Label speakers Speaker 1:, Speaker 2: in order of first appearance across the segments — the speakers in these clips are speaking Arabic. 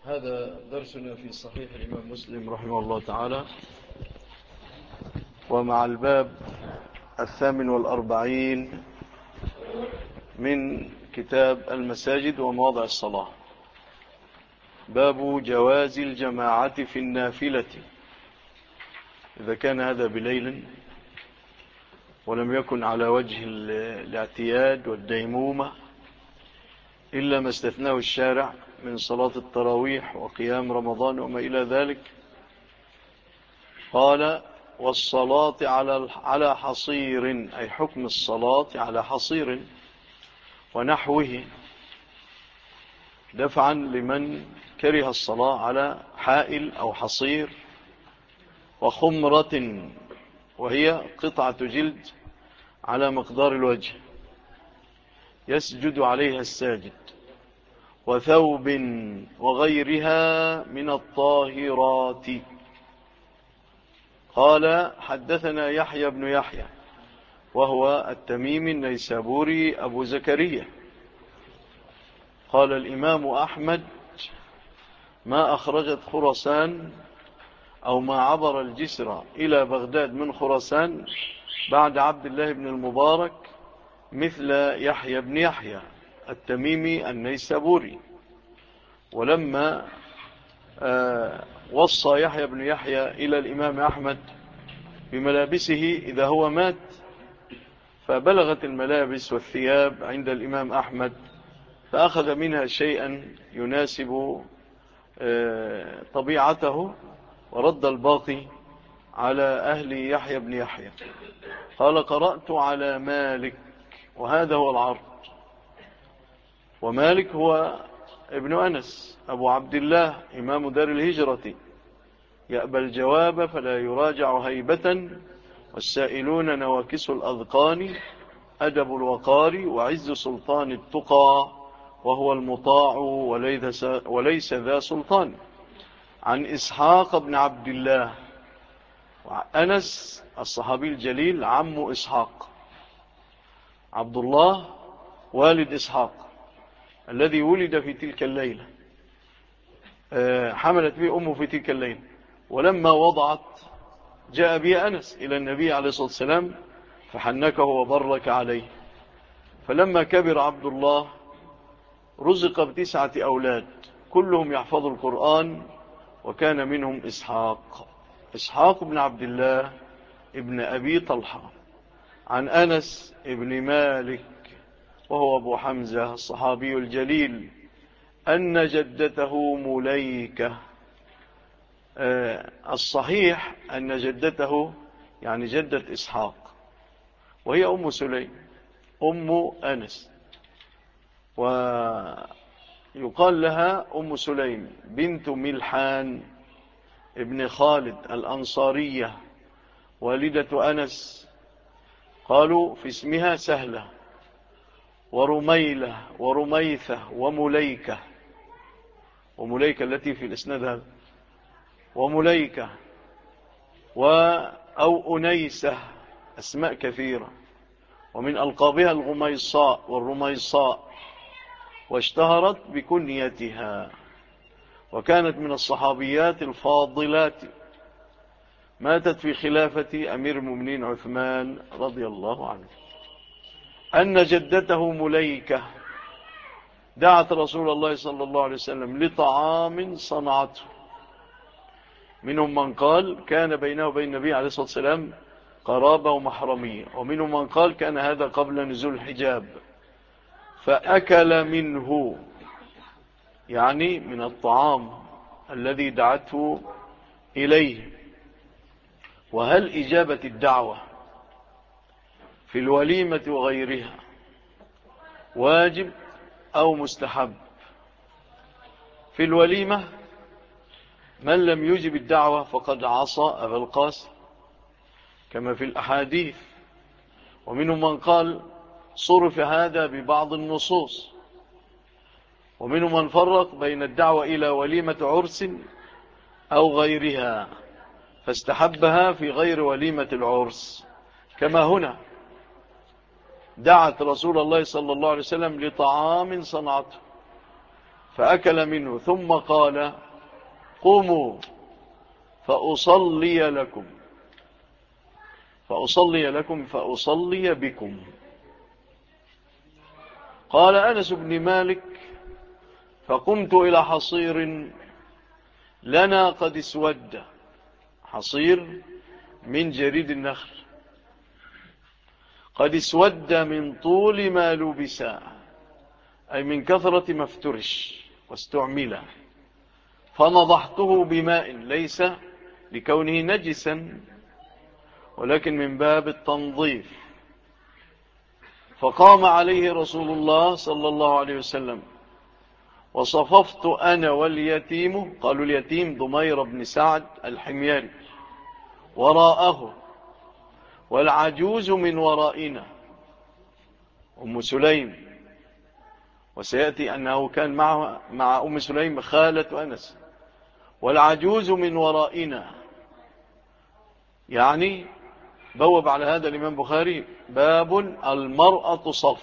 Speaker 1: هذا درسنا في صحيح الإمام مسلم رحمه الله تعالى، ومع الباب 48 من كتاب المساجد ومواضع الصلاة. باب جواز الجماعة في النافلة إذا كان هذا بليل ولم يكن على وجه الاعتياد والديمومة إلا ما استثناه الشارع من صلاة التراويح وقيام رمضان وما إلى ذلك. قال: والصلاة على حصير، أي حكم الصلاة على حصير ونحوه، دفعا لمن كره الصلاة على حائل أو حصير. وخمرة، وهي قطعة جلد على مقدار الوجه يسجد عليها الساجد. وثوب وغيرها من الطاهرات. قال: حدثنا يحيى بن يحيى وهو التميمي النيسابوري أبو زكريا. قال الإمام أحمد: ما أخرجت خراسان أو ما عبر الجسر إلى بغداد من خراسان بعد عبد الله بن المبارك مثل يحيى بن يحيى التميمي النيسابوري. ولما وصى يحيى بن يحيى إلى الإمام أحمد بملابسه إذا هو مات، فبلغت الملابس والثياب عند الإمام أحمد، فأخذ منها شيئا يناسب طبيعته ورد الباقي على أهل يحيى بن يحيى. قال: قرأت على مالك، وهذا هو العرض. ومالك هو ابن أنس أبو عبد الله إمام دار الهجرة، يأبى الجواب فلا يراجع هيبة، والسائلون نواكس الأذقان، أدب الوقار وعز سلطان التقى، وهو المطاع وليس ذا سلطان. عن إسحاق بن عبد الله. أنس الصحابي الجليل عم إسحاق، عبد الله والد إسحاق الذي ولد في تلك الليلة، حملت به أمه في تلك الليلة، ولما وضعت جاء به أنس إلى النبي عليه الصلاة والسلام فحنكه وبرك عليه. فلما كبر عبد الله رزق ب9 أولاد كلهم يحفظ القرآن، وكان منهم إسحاق بن عبد الله ابن أبي طلحة. عن أنس ابن مالك وهو أبو حمزة الصحابي الجليل أن جدته مليكة. الصحيح أن جدته يعني جدة إسحاق، وهي أم سليم أم أنس، ويقال لها أم سليم بنت ملحان ابن خالد الأنصارية والدة أنس. قالوا في اسمها سهلة ورميلة ورميثة ومليكة، ومليكة التي في الإسناد هذا، ومليكة أو أنيسة، أسماء كثيرة. ومن ألقابها الغميصاء والرميصاء، واشتهرت بكنيتها، وكانت من الصحابيات الفاضلات، ماتت في خلافة أمير المؤمنين عثمان رضي الله عنه. أن جدته مليكة دعت رسول الله صلى الله عليه وسلم لطعام صنعته. منهم من قال كان بينه وبين النبي عليه الصلاة والسلام قرابة ومحرمية، ومنهم من قال كان هذا قبل نزول الحجاب، فأكل منه، يعني من الطعام الذي دعته إليه. وهل إجابة الدعوة في الوليمة وغيرها واجب أو مستحب؟ في الوليمة من لم يجب الدعوة فقد عصى أبا القاسم كما في الأحاديث. ومنهم من قال صرف هذا ببعض النصوص، ومنهم من فرق بين الدعوة إلى وليمة عرس أو غيرها فاستحبها في غير وليمة العرس، كما هنا دعت رسول الله صلى الله عليه وسلم لطعام صنعته فأكل منه ثم قال قوموا فأصلي لكم فأصلي بكم. قال أنس بن مالك فقمت إلى حصير لنا قد اسود، حصير من جريد النخل، قد اسود من طول ما لبس، أي من كثرة ما افترش واستعمل، فنضحته بماء ليس لكونه نجسا ولكن من باب التنظيف، فقام عليه رسول الله صلى الله عليه وسلم، وصففت أنا واليتيم، قالوا اليتيم ضمير بن سعد الحميري، وراءه، والعجوز من ورائنا أم سليم، وسيأتي أنه كان مع أم سليم خالة أنس، والعجوز من ورائنا، يعني بوب على هذا الإمام بخاري باب المرأة صف،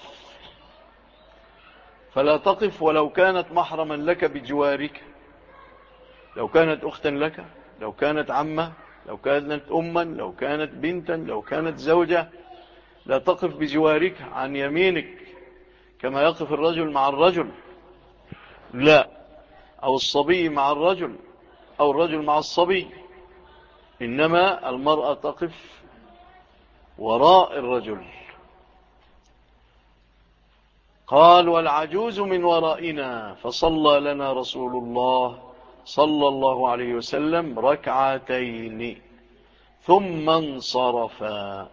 Speaker 1: فلا تقف ولو كانت محرما لك بجوارك، لو كانت أختا لك، لو كانت عمة، لو كانت أما، لو كانت بنتا، لو كانت زوجة، لا تقف بجوارك عن يمينك كما يقف الرجل مع الرجل، لا، أو الصبي مع الرجل، أو الرجل مع الصبي، إنما المرأة تقف وراء الرجل. قال والعجوز من ورائنا، فصلى لنا رسول الله صلى الله عليه وسلم ركعتين ثم انصرفا.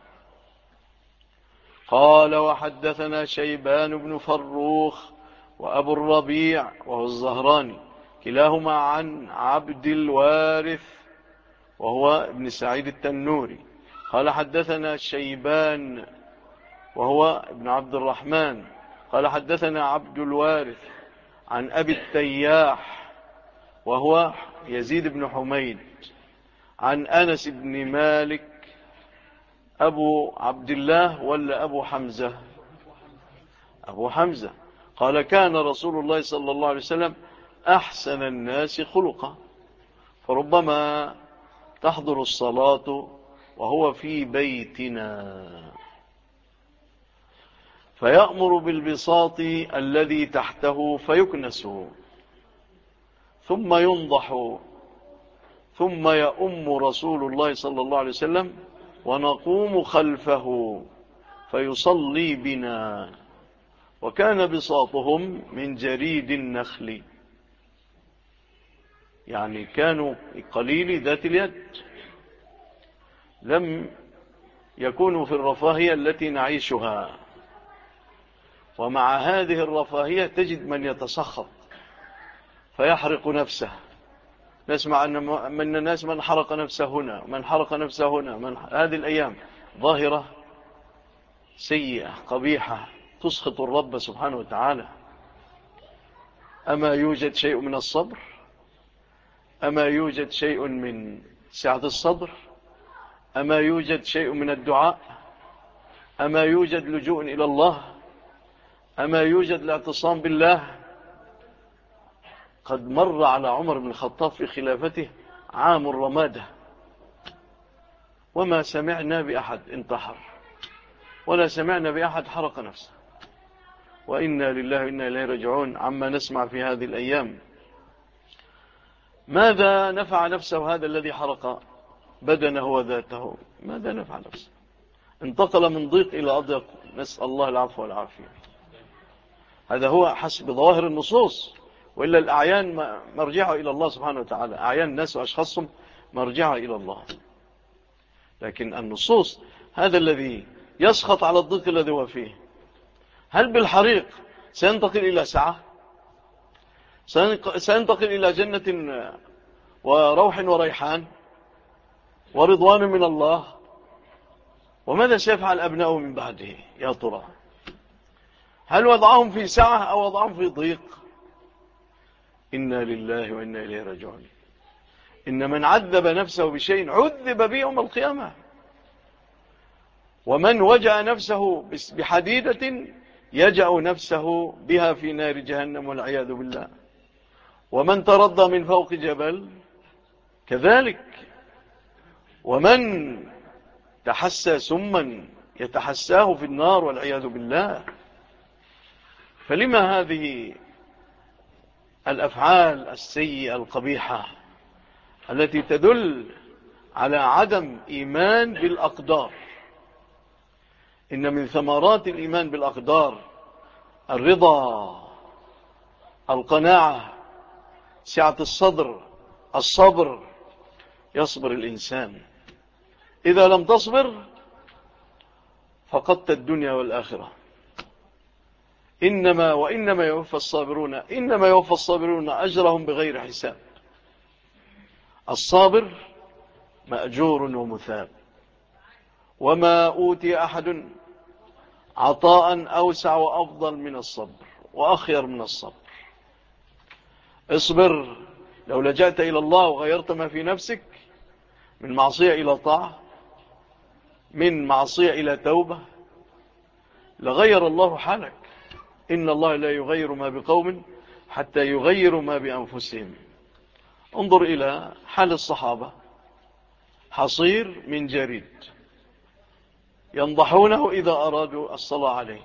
Speaker 1: قال وحدثنا شيبان بن فروخ وأبو الربيع وهو الزهراني كلاهما عن عبد الوارث وهو ابن سعيد التنوري قال حدثنا شيبان وهو ابن عبد الرحمن قال حدثنا عبد الوارث عن أبي التياح وهو يزيد بن حميد عن أنس بن مالك أبو عبد الله ولا أبو حمزة؟ أبو حمزة. قال كان رسول الله صلى الله عليه وسلم أحسن الناس خلقا، فربما تحضر الصلاة وهو في بيتنا فيأمر بالبساط الذي تحته فيكنس ثم ينضح، ثم يؤم رسول الله صلى الله عليه وسلم ونقوم خلفه فيصلي بنا، وكان بساطهم من جريد النخل، يعني كانوا قليل ذات اليد، لم يكونوا في الرفاهية التي نعيشها، ومع هذه الرفاهية تجد من يتسخط فيحرق نفسه. نسمع أن من الناس من حرق نفسه هنا، من حرق نفسه هنا، هذه الأيام ظاهرة سيئة قبيحة تسخط الرب سبحانه وتعالى. أما يوجد شيء من الصبر؟ أما يوجد شيء من سعة الصدر؟ أما يوجد شيء من الدعاء؟ أما يوجد لجوء إلى الله؟ أما يوجد الاعتصام بالله؟ قد مر على عمر بن الخطاب في خلافته عام الرمادة وما سمعنا بأحد انتحر ولا سمعنا بأحد حرق نفسه، وإنا لله وإنا إليه راجعون عما نسمع في هذه الأيام. ماذا نفع نفسه هذا الذي حرق بدنه وذاته؟ ماذا نفع نفسه؟ انتقل من ضيق إلى أضيق، نسأل الله العفو والعافية. هذا هو حسب ظواهر النصوص، وإلا الأعيان مرجعها إلى الله سبحانه وتعالى، أعيان الناس وأشخاصهم مرجعها إلى الله، لكن النصوص هذا الذي يسخط على الضيق الذي هو فيه، هل بالحريق سينتقل إلى سعة؟ سينتقل إلى جنة وروح وريحان ورضوان من الله؟ وماذا سيفعل أبناؤه من بعده يا ترى؟ هل وضعهم في سعة أو وضعهم في ضيق؟ إنا لله وإنا إليه راجعون. إن من عذب نفسه بشيء عذب به يوم القيامة، ومن وجع نفسه بحديدة يجع نفسه بها في نار جهنم والعياذ بالله. ومن ترضى من فوق جبل كذلك، ومن تحسى سما يتحساه في النار والعياذ بالله. فلما هذه الأفعال السيئة القبيحة التي تدل على عدم إيمان بالأقدار؟ إن من ثمرات الإيمان بالأقدار الرضا، القناعة، سعة الصدر، الصبر. يصبر الإنسان. إذا لم تصبر فقدت الدنيا والآخرة. إنما يوفى الصابرون أجرهم بغير حساب. الصابر مأجور ومثاب. وما أوتي أحد عطاء أوسع وأفضل من الصبر وأخير من الصبر. اصبر. لو لجأت إلى الله وغيرت ما في نفسك من معصية إلى طاعة، من معصية إلى توبة، لغير الله حالك. إن الله لا يغير ما بقوم حتى يغيروا ما بأنفسهم. انظر إلى حال الصحابة. حصير من جريد ينضحونه إذا أرادوا الصلاة عليه،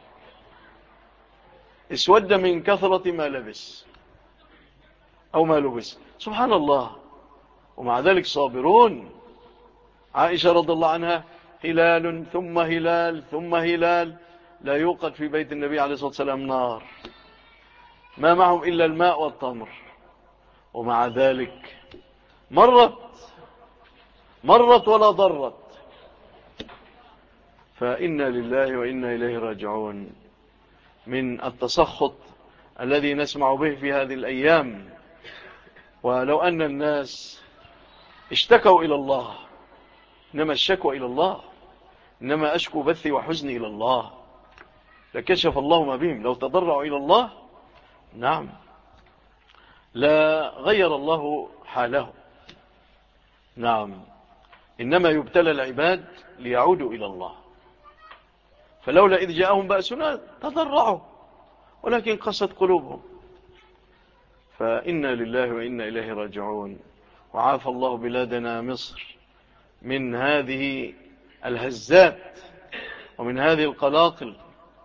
Speaker 1: اسود من كثرة ما لبس أو ما لبس. سبحان الله. ومع ذلك صابرون. عائشة رضي الله عنها: هلال ثم هلال ثم هلال لا يوقد في بيت النبي عليه الصلاة والسلام نار، ما معهم إلا الماء والتمر، ومع ذلك مرت ولا ضرت. فإنا لله وإنا إليه راجعون. من التسخط الذي نسمع به في هذه الأيام، ولو أن الناس اشتكوا إلى الله، إنما الشكوى إلى الله، إنما أشكو بثي وحزني إلى الله، لكشف الله ما بهم. لو تضرعوا إلى الله، نعم، لا غير الله حاله. نعم، إنما يبتلى العباد ليعودوا إلى الله. فلولا إذ جاءهم بأسنا تضرعوا ولكن قست قلوبهم. فإنا لله وإنا إليه راجعون. وعافى الله بلادنا مصر من هذه الهزات ومن هذه القلاقل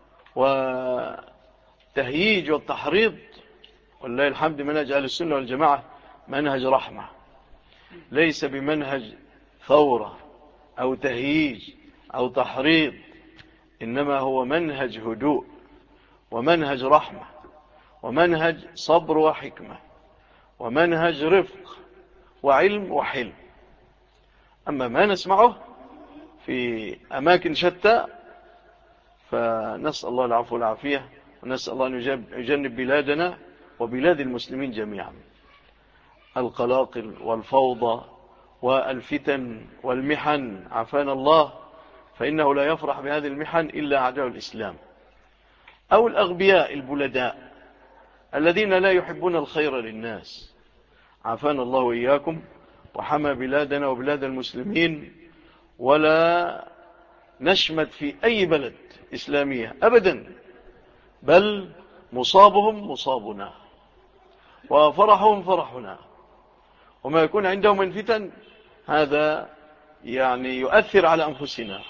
Speaker 1: والتهييج والتحريض. والله الحمد، منهج أهل السنة والجماعة منهج رحمة، ليس بمنهج ثورة أو تهييج أو تحريض، إنما هو منهج هدوء ومنهج رحمة ومنهج صبر وحكمة ومنهج رفق وعلم وحلم. أما ما نسمعه في أماكن شتى فنسأل الله العفو والعافية، ونسأل الله أن يجنب بلادنا وبلاد المسلمين جميعا القلاقل والفوضى والفتن والمحن، عافانا الله. فإنه لا يفرح بهذه المحن إلا أعداء الإسلام أو الأغبياء البلداء الذين لا يحبون الخير للناس. عافانا الله وإياكم وحمى بلادنا وبلاد المسلمين. ولا نشمت في أي بلد إسلامية أبدا، بل مصابهم مصابنا وفرحهم فرحنا. وما يكون عندهم من فتن هذا يعني يؤثر على أنفسنا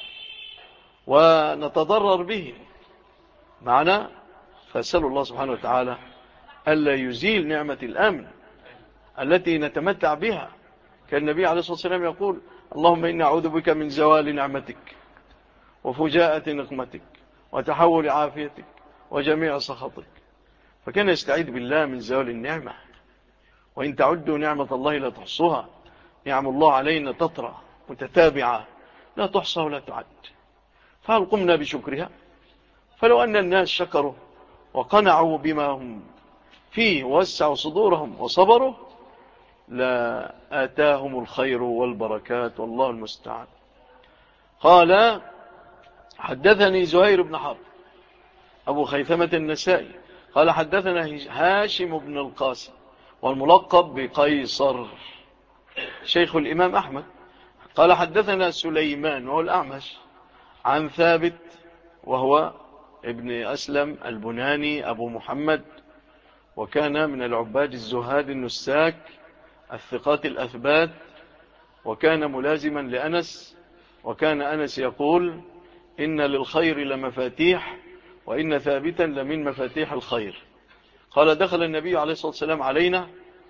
Speaker 1: ونتضرر به معنا. فأسأل الله سبحانه وتعالى ألا يزيل نعمة الأمن التي نتمتع بها. كان النبي عليه الصلاة والسلام يقول: اللهم إني أعوذ بك من زوال نعمتك وفجاءة نقمتك وتحول عافيتك وجميع سخطك. فكان يستعيذ بالله من زوال النعمة. وإن تعدوا نعمة الله لا تحصوها. نعم الله علينا تطرى متتابعة لا تحصى ولا تعد، فهل قمنا بشكرها؟ فلو أن الناس شكروا وقنعوا بما هم فيه ووسعوا صدورهم وصبروا لا آتاهم الخير والبركات، والله المستعان. قال: حدثني زهير بن حرب أبو خيثمة النسائي قال: حدثنا هاشم بن القاسم والملقب بقيصر شيخ الإمام أحمد قال: حدثنا سليمان وهو الأعمش عن ثابت وهو ابن أسلم البناني أبو محمد، وكان من العباد الزهاد النساك الثقات الأثبات، وكان ملازما لأنس، وكان أنس يقول: إن للخير لمفاتيح، وإن ثابتا لمن مفاتيح الخير. قال: دخل النبي عليه الصلاة والسلام علينا،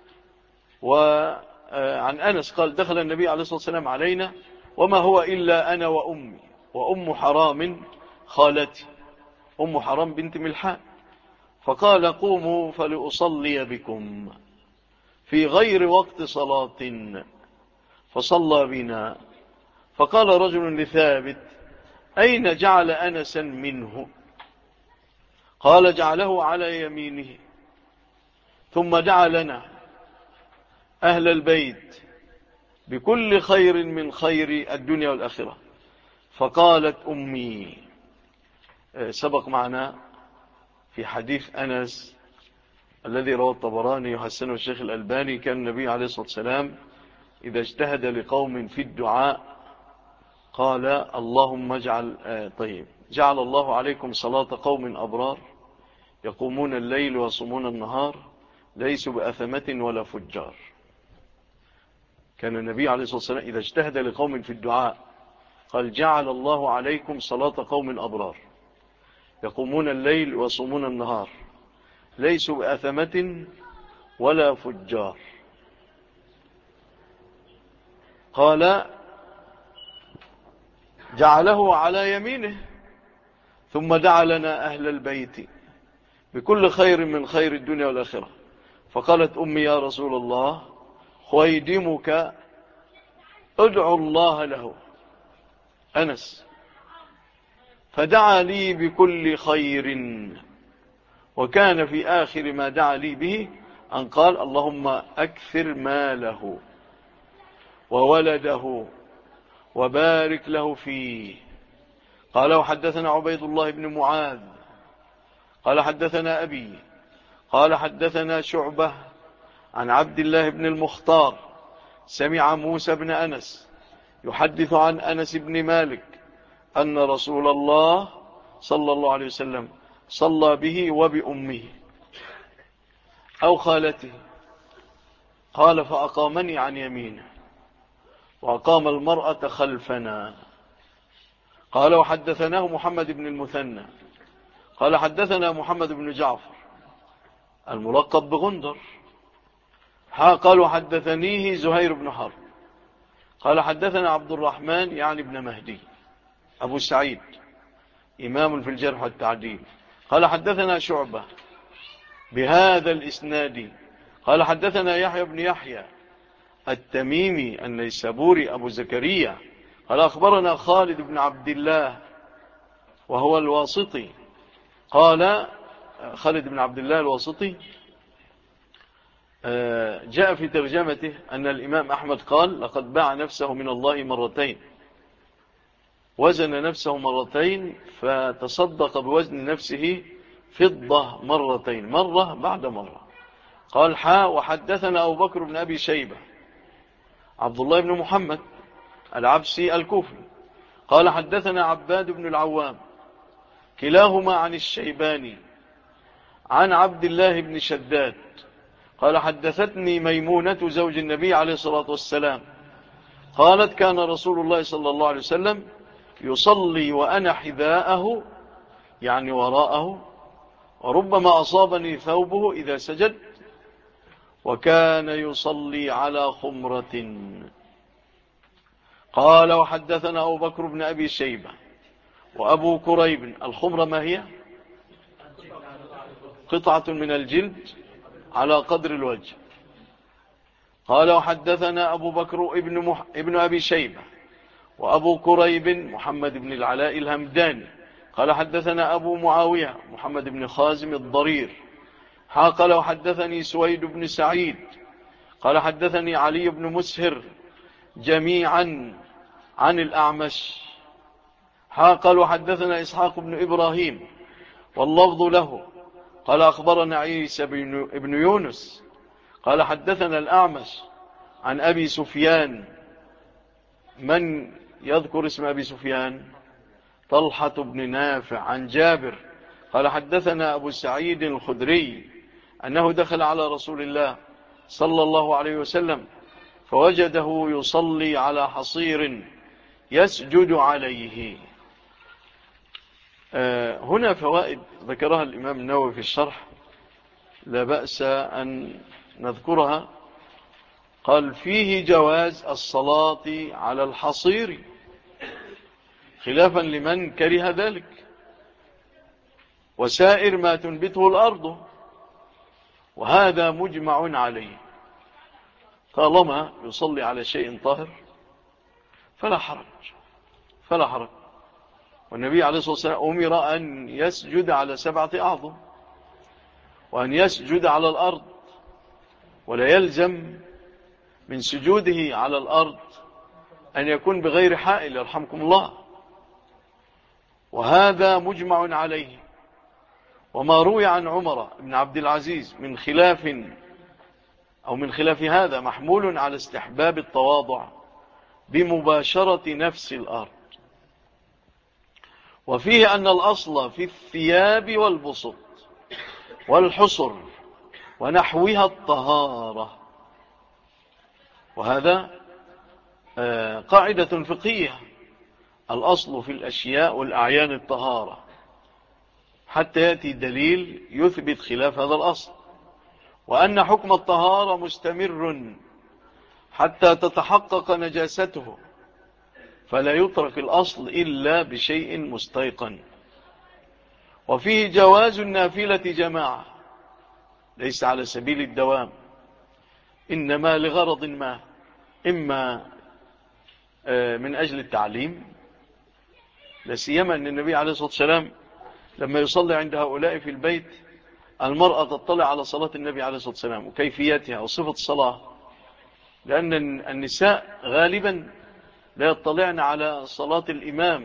Speaker 1: وعن أنس قال: دخل النبي عليه الصلاة والسلام علينا وما هو إلا أنا وأمي وأم حرام خالتي، أم حرام بنت ملحان، فقال: قوموا فلأصلي بكم في غير وقت صلاة، فصلى بنا. فقال رجل لثابت: أين جعل أنسا منه؟ قال: جعله على يمينه، ثم دعا لنا أهل البيت بكل خير من خير الدنيا والآخرة. فقالت أمي، سبق معنا في حديث أنس الذي رواه الطبراني يحسنه الشيخ الألباني، كان النبي عليه الصلاة والسلام إذا اجتهد لقوم في الدعاء قال: اللهم جعل الله عليكم صلاة قوم أبرار يقومون الليل ويصومون النهار ليسوا بأثمة ولا فجار. كان النبي عليه الصلاة والسلام إذا اجتهد لقوم في الدعاء قال: جعل الله عليكم صلاة قوم أبرار يقومون الليل ويصومون النهار ليسوا بأثمة ولا فجار. قال: جعله على يمينه، ثم دعا لنا أهل البيت بكل خير من خير الدنيا والآخرة. فقالت أمي: يا رسول الله، خويدمك ادعو الله له أنس. فدعا لي بكل خير، وكان في آخر ما دعا لي به أن قال: اللهم أكثر ماله وولده وبارك له فيه. قال: وحدثنا عبيد الله بن معاذ قال: حدثنا أبي قال: حدثنا شعبة عن عبد الله بن المختار سمع موسى بن أنس يحدث عن أنس بن مالك أن رسول الله صلى الله عليه وسلم صلى به وبأمه أو خالته. قال: فأقامني عن يمينه وأقام المرأة خلفنا. قال: وحدثناه محمد بن المثنى قال: حدثنا محمد بن جعفر الملقب بغندر قال: وحدثنيه زهير بن حرب قال: حدثنا عبد الرحمن يعني ابن مهدي أبو سعيد إمام في الجرح والتعديل قال: حدثنا شعبة بهذا الإسناد قال: حدثنا يحيى بن يحيى التميمي النيسابوري أبو زكريا قال: أخبرنا خالد بن عبد الله وهو الواسطي. قال: خالد بن عبد الله الواسطي جاء في ترجمته أن الإمام أحمد قال: لقد باع نفسه من الله مرتين، وزن نفسه مرتين، فتصدق بوزن نفسه فضة مرتين، مرة بعد مرة. قال: وحدثنا أبو بكر بن أبي شيبة عبد الله بن محمد العبسي الكوفي قال: حدثنا عباد بن العوام كلاهما عن الشيباني عن عبد الله بن شداد قال: حدثتني ميمونة زوج النبي عليه الصلاة والسلام قالت: كان رسول الله صلى الله عليه وسلم يصلي وأنا حذاءه يعني وراءه، وربما أصابني ثوبه إذا سجد، وكان يصلي على خمرة. قال: وحدثنا أبو بكر بن أبي شيبة وأبو كريب. الخمرة ما هي؟ قطعة من الجلد على قدر الوجه. قال: وحدثنا أبو بكر ابن أبي شيبة وأبو كريب محمد بن العلاء الهمداني قال: حدثنا أبو معاوية محمد بن خازم الضرير قال: وحدثني سويد بن سعيد قال: حدثني علي بن مسهر جميعا عن الأعمش قال: وحدثنا إسحاق بن إبراهيم واللفظ له قال: أخبرنا عيسى بن يونس قال: حدثنا الأعمش عن أبي سفيان. من يذكر اسم أبي سفيان؟ طلحة بن نافع عن جابر قال: حدثنا أبو سعيد الخدري أنه دخل على رسول الله صلى الله عليه وسلم فوجده يصلي على حصير يسجد عليه. هنا فوائد ذكرها الإمام النووي في الشرح لا بأس أن نذكرها. قال: فيه جواز الصلاة على الحصير خلافا لمن كره ذلك، وسائر ما تنبته الأرض، وهذا مجمع عليه. طالما يصلي على شيء طاهر فلا حرج. والنبي عليه الصلاة والسلام أمر أن يسجد على 7 أعظم، وأن يسجد على الأرض، ولا يلزم من سجوده على الأرض أن يكون بغير حائل، يرحمكم الله، وهذا مجمع عليه. وما روي عن عمر بن عبد العزيز من خلاف هذا محمول على استحباب التواضع بمباشرة نفس الأرض. وفيه أن الأصل في الثياب والبسط والحصر ونحوها الطهارة، وهذا قاعدة فقهية: الأصل في الأشياء والأعيان الطهارة، حتى يأتي دليل يثبت خلاف هذا الأصل. وأن حكم الطهارة مستمر حتى تتحقق نجاسته، فلا يترك الأصل إلا بشيء مستيقن. وفيه جواز النافلة جماعة، ليس على سبيل الدوام، إنما لغرض ما، إما من أجل التعليم، لسيما أن النبي عليه الصلاة والسلام لما يصلي عند هؤلاء في البيت المرأة تطلع على صلاة النبي عليه الصلاة والسلام وكيفيتها وصفة الصلاة، لأن النساء غالبا لا يطلعن على صلاة الإمام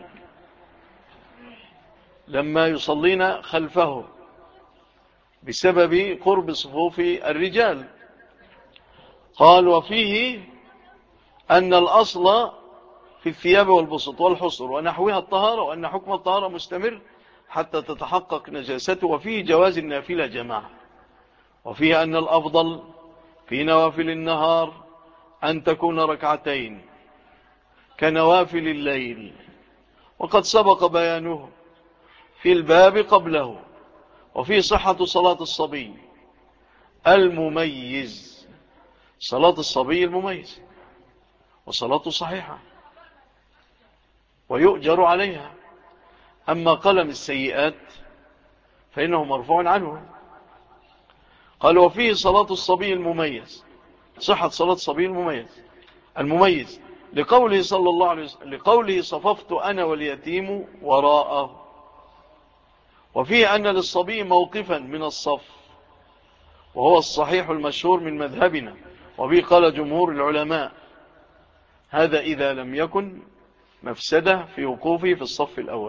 Speaker 1: لما يصلين خلفه بسبب قرب صفوف الرجال. قال: وفيه أن الأصل في الثياب والبسط والحصر ونحوها الطهارة، وأن حكم الطهارة مستمر حتى تتحقق نجاسته. وفيه جواز النافلة جماعة. وفيه أن الأفضل في نوافل النهار أن تكون ركعتين كنوافل الليل، وقد سبق بيانه في الباب قبله. وفي صحة صلاة الصبي المميز، صلاة الصبي المميز، وصلاته صحيحة ويؤجر عليها. أما قلم السيئات فإنه مرفوع عنه. قال: وفيه صلاة الصبي المميز، صحة صلاة الصبي المميز لقوله صلى الله عليه وسلم، لقوله: صففت أنا واليتيم وراءه. وفيه أن للصبي موقفا من الصف، وهو الصحيح المشهور من مذهبنا، وبه قال جمهور العلماء: هذا إذا لم يكن مفسدة في وقوفه في الصف الأول.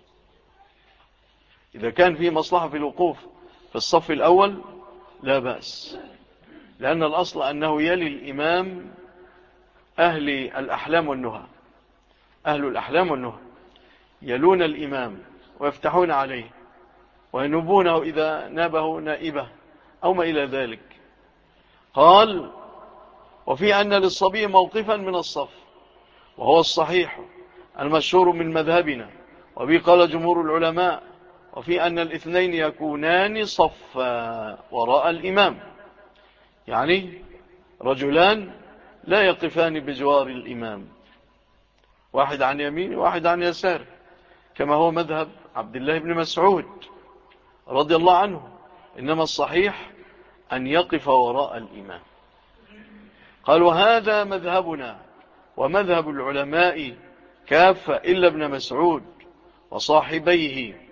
Speaker 1: إذا كان فيه مصلحة في الوقوف في الصف الأول لا بأس، لأن الأصل أنه يلي الإمام أهل الأحلام والنهى، أهل الأحلام والنهى يلون الإمام ويفتحون عليه وينوبونه إذا نابه نائبة أو ما إلى ذلك. قال: وفي أن للصبي موقفا من الصف، وهو الصحيح المشهور من مذهبنا، وبه قال جمهور العلماء. وفي أن الاثنين يكونان صفا وراء الإمام، يعني رجلان لا يقفان بجوار الإمام، واحد عن يمين وواحد عن يسار، كما هو مذهب عبد الله بن مسعود رضي الله عنه. إنما الصحيح أن يقف وراء الإمام. قال: وهذا مذهبنا ومذهب العلماء كافة إلا ابن مسعود وصاحبيه،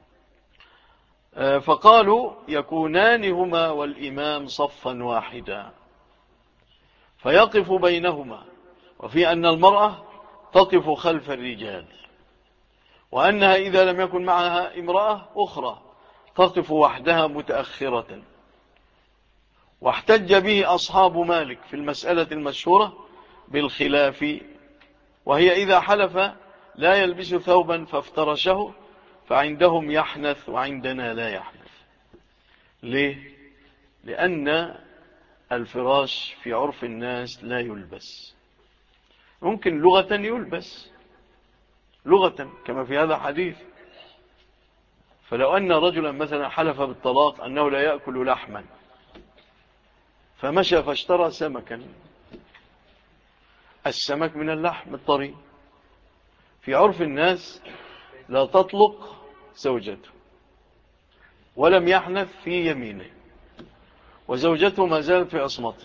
Speaker 1: فقالوا: يكونان هما والإمام صفا واحدا فيقف بينهما. وفي أن المرأة تقف خلف الرجال، وأنها إذا لم يكن معها امرأة أخرى تقف وحدها متأخرة. واحتج به أصحاب مالك في المسألة المشهورة بالخلاف، وهي إذا حلف لا يلبس ثوبا فافترشه فعندهم يحنث وعندنا لا يحنث. ليه؟ لأن الفراش في عرف الناس لا يلبس، ممكن لغة يلبس لغة كما في هذا الحديث. فلو أن رجلا مثلا حلف بالطلاق أنه لا يأكل لحما، فمشى فاشترى سمكا، السمك من اللحم الطري، في عرف الناس لا تطلق زوجته، ولم يحنث في يمينه، وزوجته ما زالت في عصمته،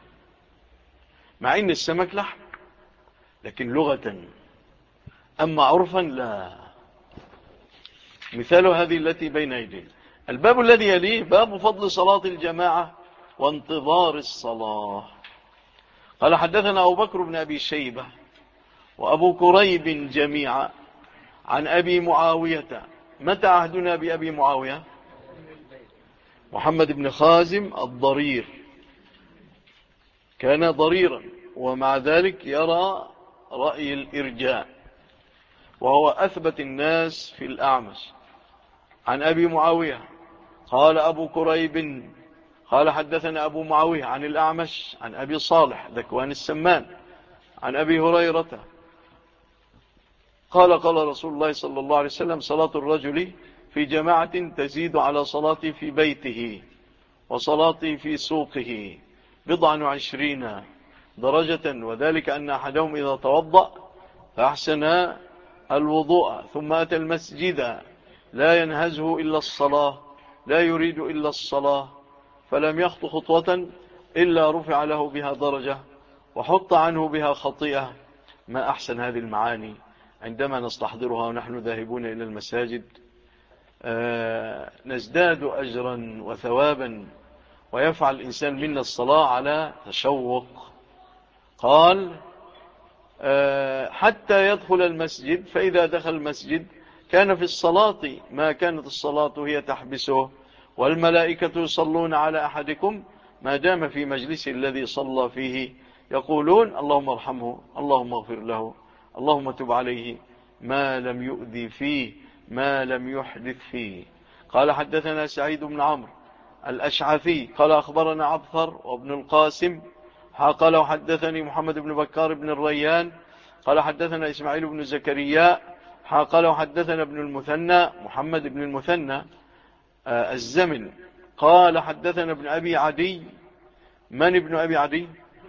Speaker 1: مع ان السمك لحم، لكن لغة. أما عرفا لا. مثال هذه التي بين أيدينا. الباب الذي يليه باب فضل صلاة الجماعة وانتظار الصلاة. قال حدثنا أبو بكر بن أبي شيبة وأبو كريب جميعا عن أبي معاوية. متى عهدنا بأبي معاوية؟ محمد بن خازم الضرير، كان ضريرا ومع ذلك يرى رأي الإرجاء، وهو أثبت الناس في الأعمش. عن أبي معاوية قال أبو كريب قال حدثنا أبو معاوية عن الأعمش عن أبي صالح ذكوان السمان عن أبي هريرة قال قال رسول الله صلى الله عليه وسلم: صلاة الرجل في جماعة تزيد على صلاتي في بيته وصلاتي في سوقه 27 درجة، وذلك أن أحدهم إذا توضأ فأحسن الوضوء ثم أتى المسجد لا ينهزه إلا الصلاة، لا يريد إلا الصلاة، فلم يخط خطوة إلا رفع له بها درجة وحط عنه بها خطيئة. ما أحسن هذه المعاني عندما نستحضرها ونحن ذاهبون إلى المساجد، نزداد أجرا وثوابا، ويفعل الإنسان منا الصلاة على تشوق. قال حتى يدخل المسجد، فإذا دخل المسجد كان في الصلاة ما كانت الصلاة هي تحبسه، والملائكة يصلون على أحدكم ما دام في مجلسه الذي صلى فيه، يقولون: اللهم ارحمه، اللهم اغفر له، اللهم تب عليه، ما لم يؤذي فيه، ما لم يحدث فيه. قال حدثنا سعيد بن عمرو الأشعثي قال أخبرنا عبثر وابن القاسم قال وحدثني محمد بن بكار بن الريان قال حدثنا إسماعيل بن زكريا قال وحدثنا ابن المثنى محمد بن المثنى الزمن قال حدثنا ابن أبي عدي. من ابن أبي عدي؟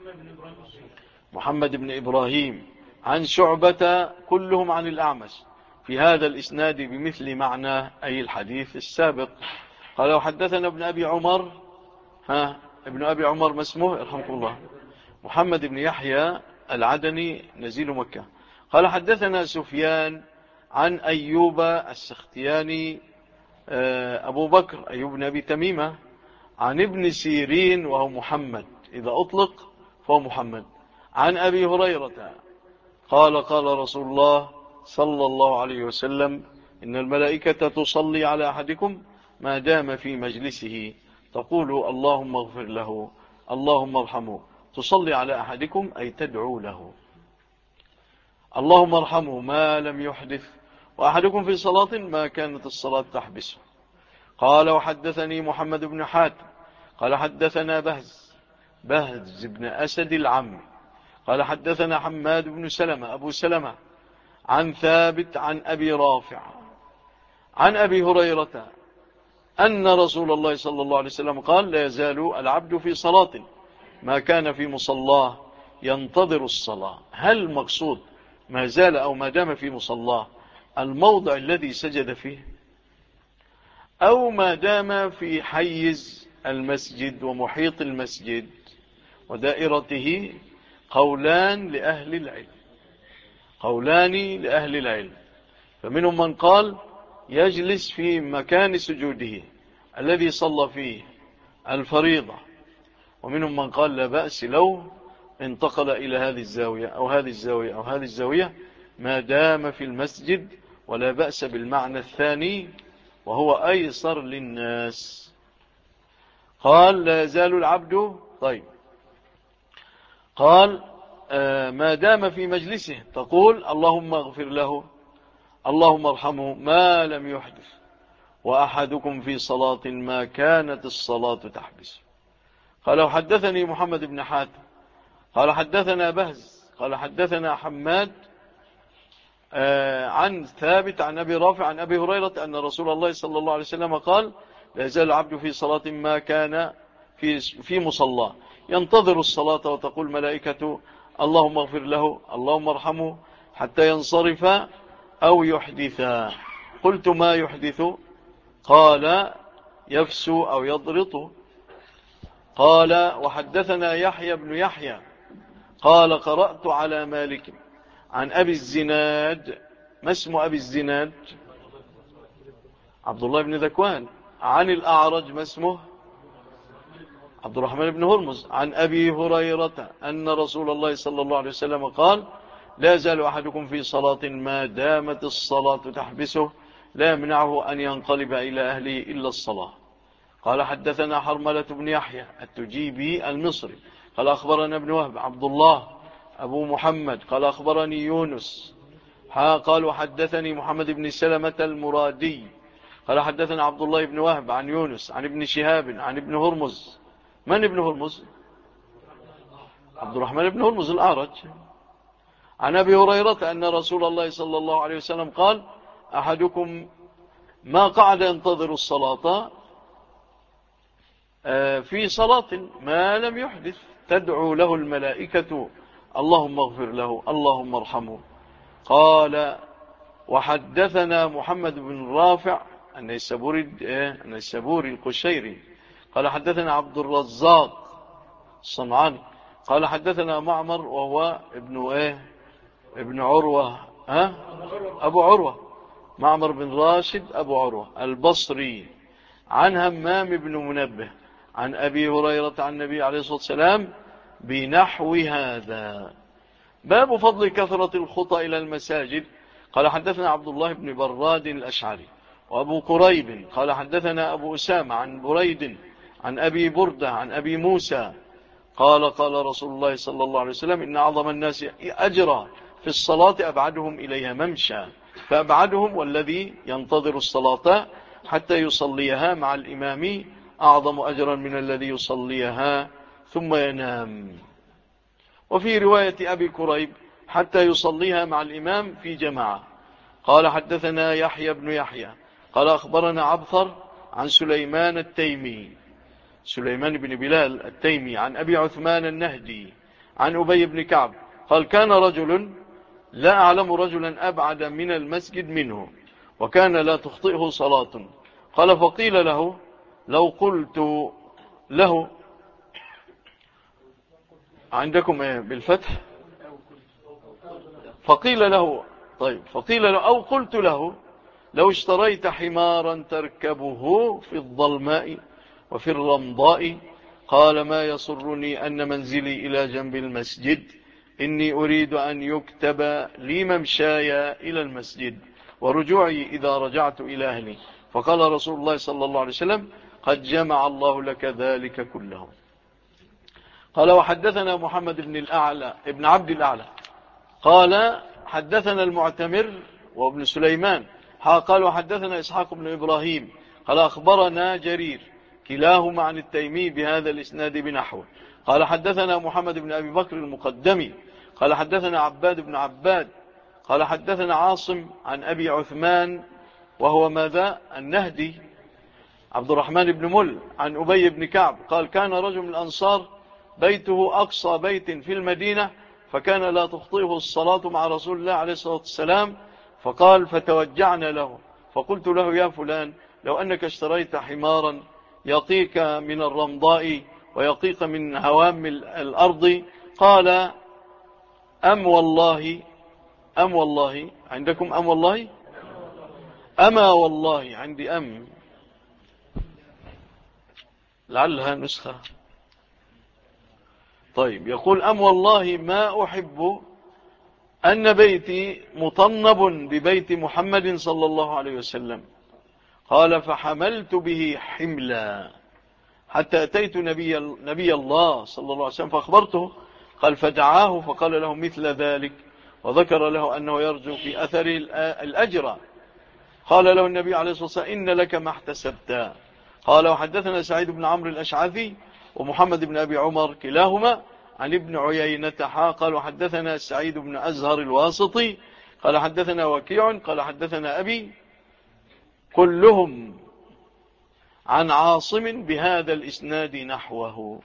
Speaker 1: محمد بن إبراهيم عن شعبة، كلهم عن الأعمش في هذا الإسناد بمثل معنى أي الحديث السابق. قال وحدثنا ابن أبي عمر. ابن أبي عمر ما اسمه يرحمكم الله؟ محمد بن يحيى العدني نزيل مكة. قال حدثنا سفيان عن أيوب السختياني أبو بكر أيوب بن أبي تميمة عن ابن سيرين وهو محمد، إذا أطلق فهو محمد، عن أبي هريرة قال قال رسول الله صلى الله عليه وسلم: إن الملائكة تصلي على أحدكم ما دام في مجلسه، تقول: اللهم اغفر له، اللهم ارحمه. تصلي على أحدكم أي تدعو له، اللهم ارحمه ما لم يحدث، وأحدكم في صلاة ما كانت الصلاة تحبسه. قال وحدثني محمد بن حاتم قال حدثنا بهز بن أسد العم قال حدثنا حماد بن سلمة أبو سلمة عن ثابت عن أبي رافع عن أبي هريرة أن رسول الله صلى الله عليه وسلم قال: لا يزال العبد في صلاة ما كان في مصلاه ينتظر الصلاة. هل المقصود ما زال أو ما دام في مصلاه الموضع الذي سجد فيه، أو ما دام في حيز المسجد ومحيط المسجد ودائرته؟ قولان لأهل العلم. فمنهم من قال يجلس في مكان سجوده الذي صلى فيه الفريضة، ومنهم من قال لا بأس لو انتقل إلى هذه الزاوية أو هذه الزاوية أو هذه الزاوية ما دام في المسجد، ولا بأس بالمعنى الثاني وهو أيسر للناس. قال: لا يزال العبد. طيب، قال ما دام في مجلسه تقول: اللهم اغفر له، اللهم ارحمه ما لم يحدث، وأحدكم في صلاة ما كانت الصلاة تحبسه. قال وحدثني محمد بن حاتم قال حدثنا بهز قال حدثنا حماد عن ثابت عن أبي رافع عن أبي هريرة أن رسول الله صلى الله عليه وسلم قال لا يزال العبد في صلاة ما كان في مصلاه ينتظر الصلاة وتقول ملائكة اللهم اغفر له اللهم ارحمه حتى ينصرف أو يحدث. قلت ما يحدث؟ قال يفسو أو يضرط. قال وحدثنا يحيى بن يحيى قال قرأت على مالك عن أبي الزناد. ما اسم أبي الزناد؟ عبد الله بن ذكوان. عن الأعرج ما اسمه؟ عبد الرحمن بن هرمز. عن أبي هريرة أن رسول الله صلى الله عليه وسلم قال لا يزال أحدكم في صلاة ما دامت الصلاة تحبسه لا يمنعه أن ينقلب إلى أهله إلا الصلاة. قال حدثنا حرملة بن يحيى التجيبي المصري قال أخبرنا ابن وهب عبد الله أبو محمد قال أخبرني يونس قال وحدثني محمد بن سلمة المرادي قال حدثنا عبد الله بن وهب عن يونس عن ابن شهاب عن ابن هرمز. من ابن هرمز؟ عبد الرحمن بن هرمز الأعرج. عن أبي هريرة أن رسول الله صلى الله عليه وسلم قال أحدكم ما قعد ينتظر الصلاة في صلاة ما لم يحدث تدعو له الملائكة اللهم اغفر له اللهم ارحمه. قال وحدثنا محمد بن رافع النيسابوري القشيري قال حدثنا عبد الرزاق الصنعاني قال حدثنا معمر وهو ابن عروة أبو عروة معمر بن راشد أبو عروة البصري عن همام بن منبه عن أبي هريرة عن النبي عليه الصلاة والسلام بنحو هذا. باب فضل كثرة الخطى إلى المساجد. قال حدثنا عبد الله بن براد الأشعري وأبو قريب قال حدثنا أبو أسامة عن بريد عن أبي بردة عن أبي موسى قال قال رسول الله صلى الله عليه وسلم إن أعظم الناس أجرا في الصلاة أبعدهم إليها ممشى فأبعدهم والذي ينتظر الصلاة حتى يصليها مع الإمام أعظم أجرا من الذي يصليها ثم ينام. وفي رواية أبي كريب حتى يصليها مع الإمام في جماعة. قال حدثنا يحيى بن يحيى قال أخبرنا عبثر عن سليمان التيمي سليمان بن بلال التيمي عن أبي عثمان النهدي عن أبي بن كعب قال كان رجل لا أعلم رجلا أبعد من المسجد منه وكان لا تخطئه صلاة. قال فقيل له لو قلت له عندكم بالفتح فقيل له أو قلت له لو اشتريت حمارا تركبه في الظلماء وفي الرمضاء قال ما يسرني أن منزلي إلى جنب المسجد إني أريد أن يكتب لي ممشاي إلى المسجد ورجوعي إذا رجعت إلى أهلي. فقال رسول الله صلى الله عليه وسلم قد جمع الله لك ذلك كله. قال وحدثنا محمد ابن عبد الأعلى قال حدثنا المعتمر وابن سليمان قال وحدثنا إسحاق بن إبراهيم قال أخبرنا جرير كلاهما عن التيمي بهذا الإسناد بنحوه. قال حدثنا محمد بن أبي بكر المقدمي قال حدثنا عباد بن عباد قال حدثنا عاصم عن أبي عثمان وهو ماذا النهدي عبد الرحمن بن مل عن أبي بن كعب قال كان رجل من الأنصار بيته أقصى بيت في المدينة فكان لا تخطئه الصلاة مع رسول الله عليه الصلاة والسلام. فقال فتوجعنا له فقلت له يا فلان لو أنك اشتريت حمارا يقيك من الرمضاء ويقيك من هوام الأرض قال أم والله عندكم أم والله أما والله عندي أم لعلها نسخة. طيب يقول أم والله ما أحب أن بيتي مطنب ببيت محمد صلى الله عليه وسلم. قال فحملت به حملا حتى أتيت نبي الله صلى الله عليه وسلم فأخبرته. قال فدعاه فقال له مثل ذلك وذكر له أنه يرجو في أثر الأجر. قال له النبي عليه الصلاة والسلام إن لك ما احتسبت. قال وحدثنا سعيد بن عمرو الأشعثي ومحمد بن أبي عمر كلاهما عن ابن عيينة قال وحدثنا سعيد بن أزهر الواسطي قال حدثنا وكيع قال حدثنا أبي كلهم عن عاصم بهذا الإسناد نحوه.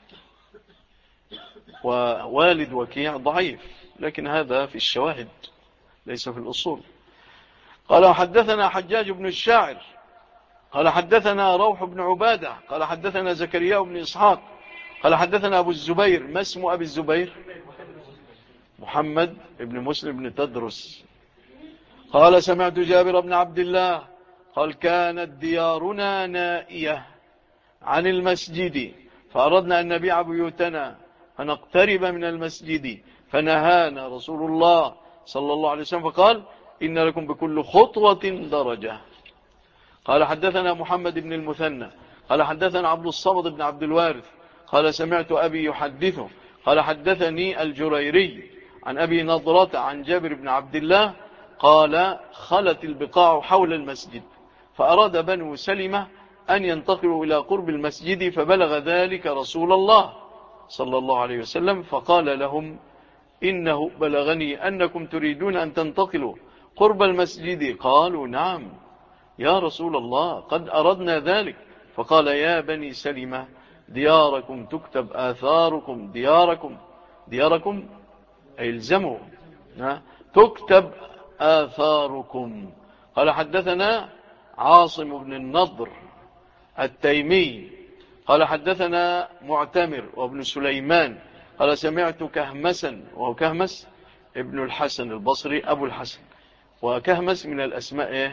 Speaker 1: ووالد وكيع ضعيف، لكن هذا في الشواهد ليس في الأصول. قال حدثنا حجاج بن الشاعر قال حدثنا روح بن عبادة قال حدثنا زكريا بن إسحاق قال حدثنا أبو الزبير. ما اسم أبي الزبير؟ محمد بن مسلم بن تدرس. قال سمعت جابر بن عبد الله قال كانت ديارنا نائية عن المسجد فأردنا أن نبيع بيوتنا فنقترب من المسجد فنهانا رسول الله صلى الله عليه وسلم فقال إن لكم بكل خطوة درجة. قال حدثنا محمد بن المثنى قال حدثنا عبد الصمد بن عبد الوارث قال سمعت أبي يحدثه قال حدثني الجريري عن أبي نضرة عن جابر بن عبد الله قال خلت البقاع حول المسجد فأراد بنو سلمة أن ينتقلوا إلى قرب المسجد فبلغ ذلك رسول الله صلى الله عليه وسلم فقال لهم إنه بلغني أنكم تريدون أن تنتقلوا قرب المسجد. قالوا نعم يا رسول الله قد أردنا ذلك. فقال يا بني سلمة دياركم تكتب آثاركم دياركم الزموا تكتب آثاركم. قال حدثنا عاصم بن النضر التيمي قال حدثنا معتمر وابن سليمان قال سمعت كهمسا وهو كهمس ابن الحسن البصري أبو الحسن وكهمس من الأسماء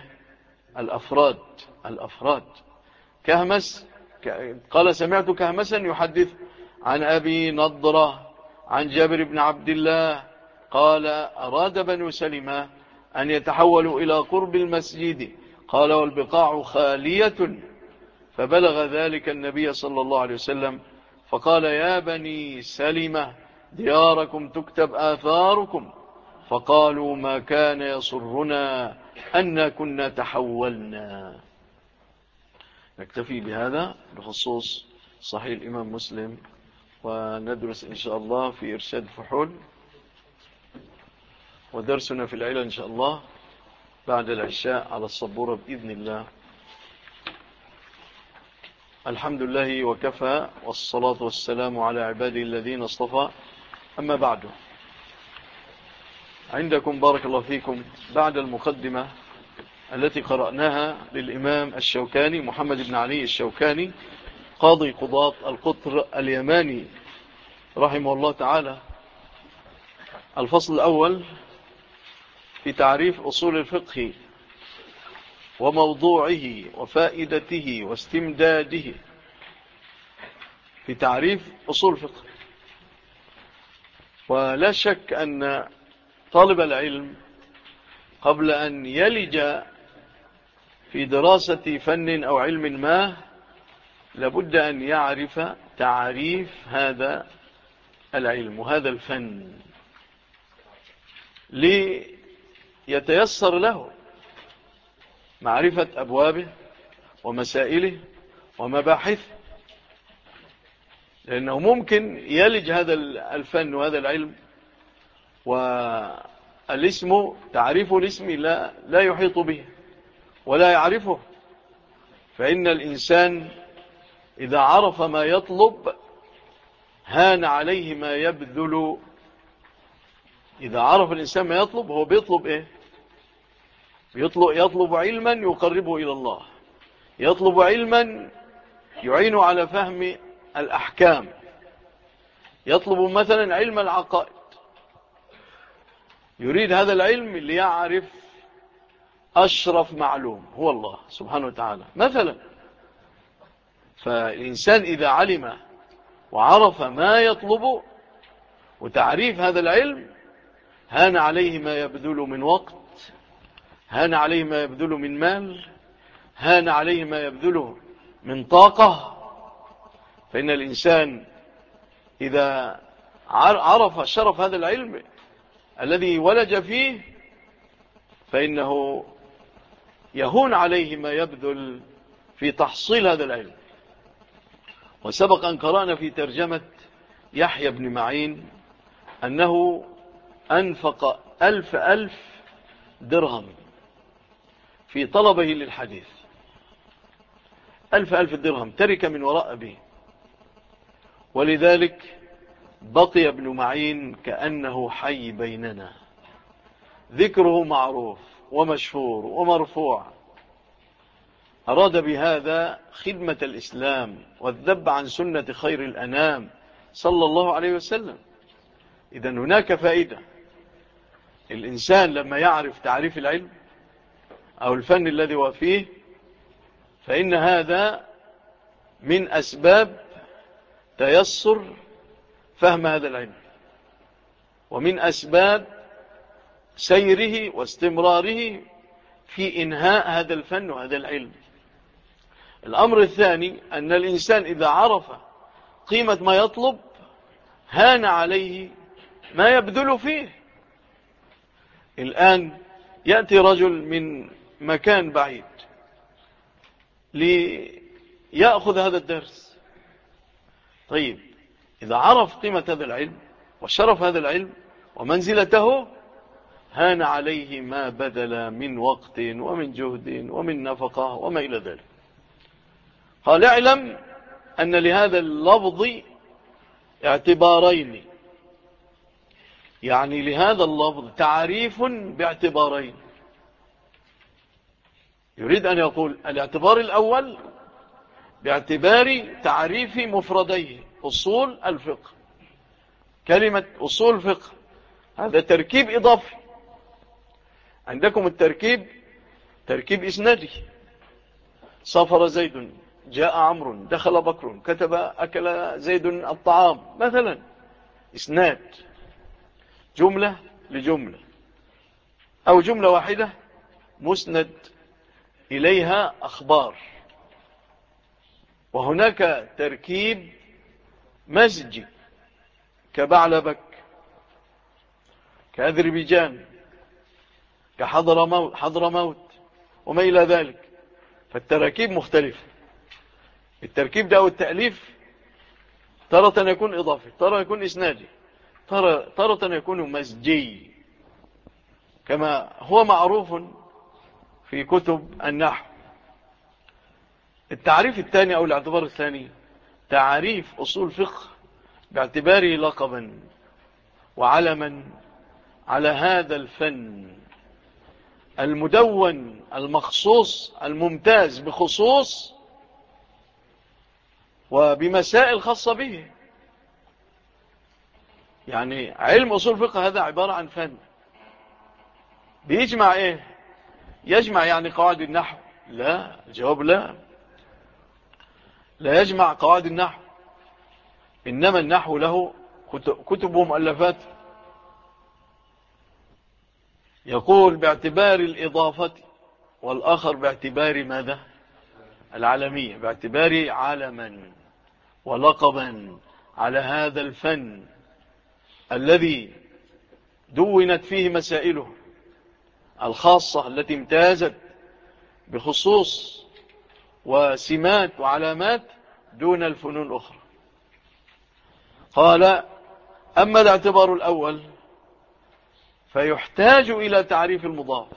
Speaker 1: الأفراد كهمس قال سمعت كهمسا يحدث عن أبي نضرة عن جابر بن عبد الله قال أراد بنو سلمة أن يتحولوا إلى قرب المسجد قال والبقاع خالية فبلغ ذلك النبي صلى الله عليه وسلم فقال يا بني سلمة دياركم تكتب آثاركم فقالوا ما كان يصرنا أن كنا تحولنا. نكتفي بهذا بخصوص صحيح الإمام مسلم وندرس إن شاء الله في إرشاد الفحول ودرسنا في العيلة إن شاء الله بعد العشاء على الصبورة بإذن الله. الحمد لله وكفى والصلاة والسلام على عباده الذين اصطفى أما بعد. عندكم بارك الله فيكم بعد المقدمة التي قرأناها للإمام الشوكاني محمد بن علي الشوكاني قاضي قضاة القطر اليماني رحمه الله تعالى الفصل الأول في تعريف أصول الفقه وموضوعه وفائدته واستمداده في تعريف أصول الفقه. ولا شك أن طالب العلم قبل أن يلج في دراسة فن أو علم ما لابد أن يعرف تعريف هذا العلم وهذا الفن ليتيسر له معرفة أبوابه ومسائله ومباحثه، لأنه ممكن يلج هذا الفن وهذا العلم والاسم تعريف الاسم لا يحيط به ولا يعرفه. فإن الإنسان إذا عرف ما يطلب هان عليه ما يبذل. إذا عرف الإنسان ما يطلب هو بيطلب إيه؟ يطلب علما يقربه إلى الله، يطلب علما يعين على فهم الأحكام، يطلب مثلا علم العقائد، يريد هذا العلم ليعرف أشرف معلوم هو الله سبحانه وتعالى مثلا. فالإنسان إذا علم وعرف ما يطلب وتعريف هذا العلم هان عليه ما يبذل من وقت، هان عليه ما يبذل من مال، هان عليه ما يبذله من طاقة. فإن الإنسان إذا عرف شرف هذا العلم الذي ولج فيه فإنه يهون عليه ما يبذل في تحصيل هذا العلم. وسبق أن قرأنا في ترجمة يحيى بن معين أنه أنفق 1000 درهم في طلبه للحديث. 1000 درهم ترك من وراء أبيه، ولذلك بقي ابن معين كأنه حي بيننا، ذكره معروف ومشهور ومرفوع. أراد بهذا خدمة الإسلام والذب عن سنة خير الأنام صلى الله عليه وسلم. إذن هناك فائدة. الإنسان لما يعرف تعريف العلم أو الفن الذي هو فيه، فإن هذا من أسباب تيسر فهم هذا العلم، ومن أسباب سيره واستمراره في إنهاء هذا الفن وهذا العلم. الأمر الثاني أن الإنسان إذا عرف قيمة ما يطلب هان عليه ما يبذل فيه. الآن يأتي رجل من مكان بعيد ليأخذ هذا الدرس. طيب، إذا عرف قيمة هذا العلم وشرف هذا العلم ومنزلته، هان عليه ما بذل من وقت ومن جهد ومن نفقة وما إلى ذلك. قال: اعلم أن لهذا اللفظ اعتبارين، يعني لهذا اللفظ تعريف باعتبارين. يريد أن يقول الاعتبار الأول باعتبار تعريف مفرديه أصول الفقه. كلمة أصول الفقه هذا تركيب إضافي. عندكم التركيب تركيب إسنادي: سافر زيد، جاء عمرو، دخل بكر، كتب، أكل زيد الطعام مثلا. إسناد جملة لجملة، أو جملة واحدة مسند إليها أخبار. وهناك تركيب مزجي كبعلبك، كأذربيجان، كحضرموت وما إلى ذلك. فالتركيب مختلفة. التركيب ده أو التأليف تارة يكون إضافي، تارة يكون إسنادي، تارة يكون مزجي، كما هو معروف في كتب النحو. التعريف الثاني أو الاعتبار الثاني تعريف أصول فقه باعتباره لقبا وعلما على هذا الفن المدون المخصوص الممتاز بخصوص وبمسائل خاصة به. يعني علم أصول فقه هذا عبارة عن فن بيجمع إيه؟ يجمع يعني قواعد النحو؟ لا، الجواب لا يجمع قواعد النحو. إنما النحو له كتب ومؤلفات. يقول باعتبار الإضافة، والآخر باعتبار ماذا؟ العالمية، باعتبار علما ولقبا على هذا الفن الذي دونت فيه مسائله الخاصة التي امتازت بخصوص وسمات وعلامات دون الفنون الأخرى. قال: أما الاعتبار الأول فيحتاج إلى تعريف المضاف.